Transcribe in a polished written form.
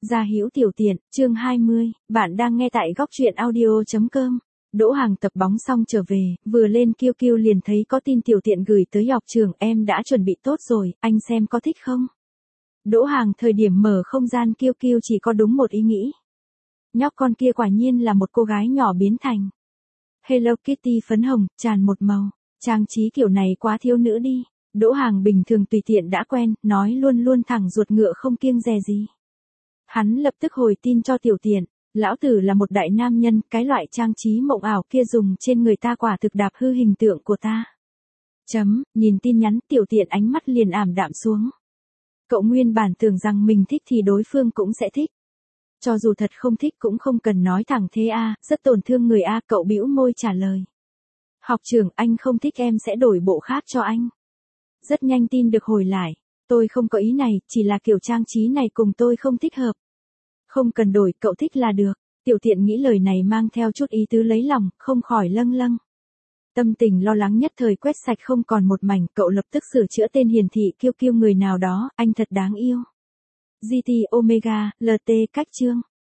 Gia Hữu Tiểu Tiện, chương 20, bạn đang nghe tại góc truyện audio.com. Đỗ Hàng tập bóng xong trở về, vừa lên QQ liền thấy có tin Tiểu Tiện gửi tới học trường, em đã chuẩn bị tốt rồi, anh xem có thích không? Đỗ Hàng thời điểm mở không gian QQ chỉ có đúng một ý nghĩ. Nhóc con kia quả nhiên là một cô gái nhỏ biến thành Hello Kitty phấn hồng, tràn một màu, trang trí kiểu này quá thiếu nữ đi. Đỗ Hàng bình thường tùy tiện đã quen, nói luôn luôn thẳng ruột ngựa không kiêng dè gì. Hắn lập tức hồi tin cho Tiểu Tiện, lão tử là một đại nam nhân, cái loại trang trí mộng ảo kia dùng trên người ta quả thực đạp hư hình tượng của ta. Nhìn tin nhắn Tiểu Tiện ánh mắt liền ảm đạm xuống. Cậu nguyên bản tưởng rằng mình thích thì đối phương cũng sẽ thích. Cho dù thật không thích cũng không cần nói thẳng thế a, rất tổn thương người a, cậu bĩu môi trả lời. Học trưởng, anh không thích em sẽ đổi bộ khác cho anh. Rất nhanh tin được hồi lại, tôi không có ý này, chỉ là kiểu trang trí này cùng tôi không thích hợp. Không cần đổi, cậu thích là được. Tiểu Tiện nghĩ lời này mang theo chút ý tứ lấy lòng, không khỏi lâng lâng. Tâm tình lo lắng nhất thời quét sạch không còn một mảnh, cậu lập tức sửa chữa tên hiển thị QQ người nào đó, anh thật đáng yêu. GT Omega, LT cách chương.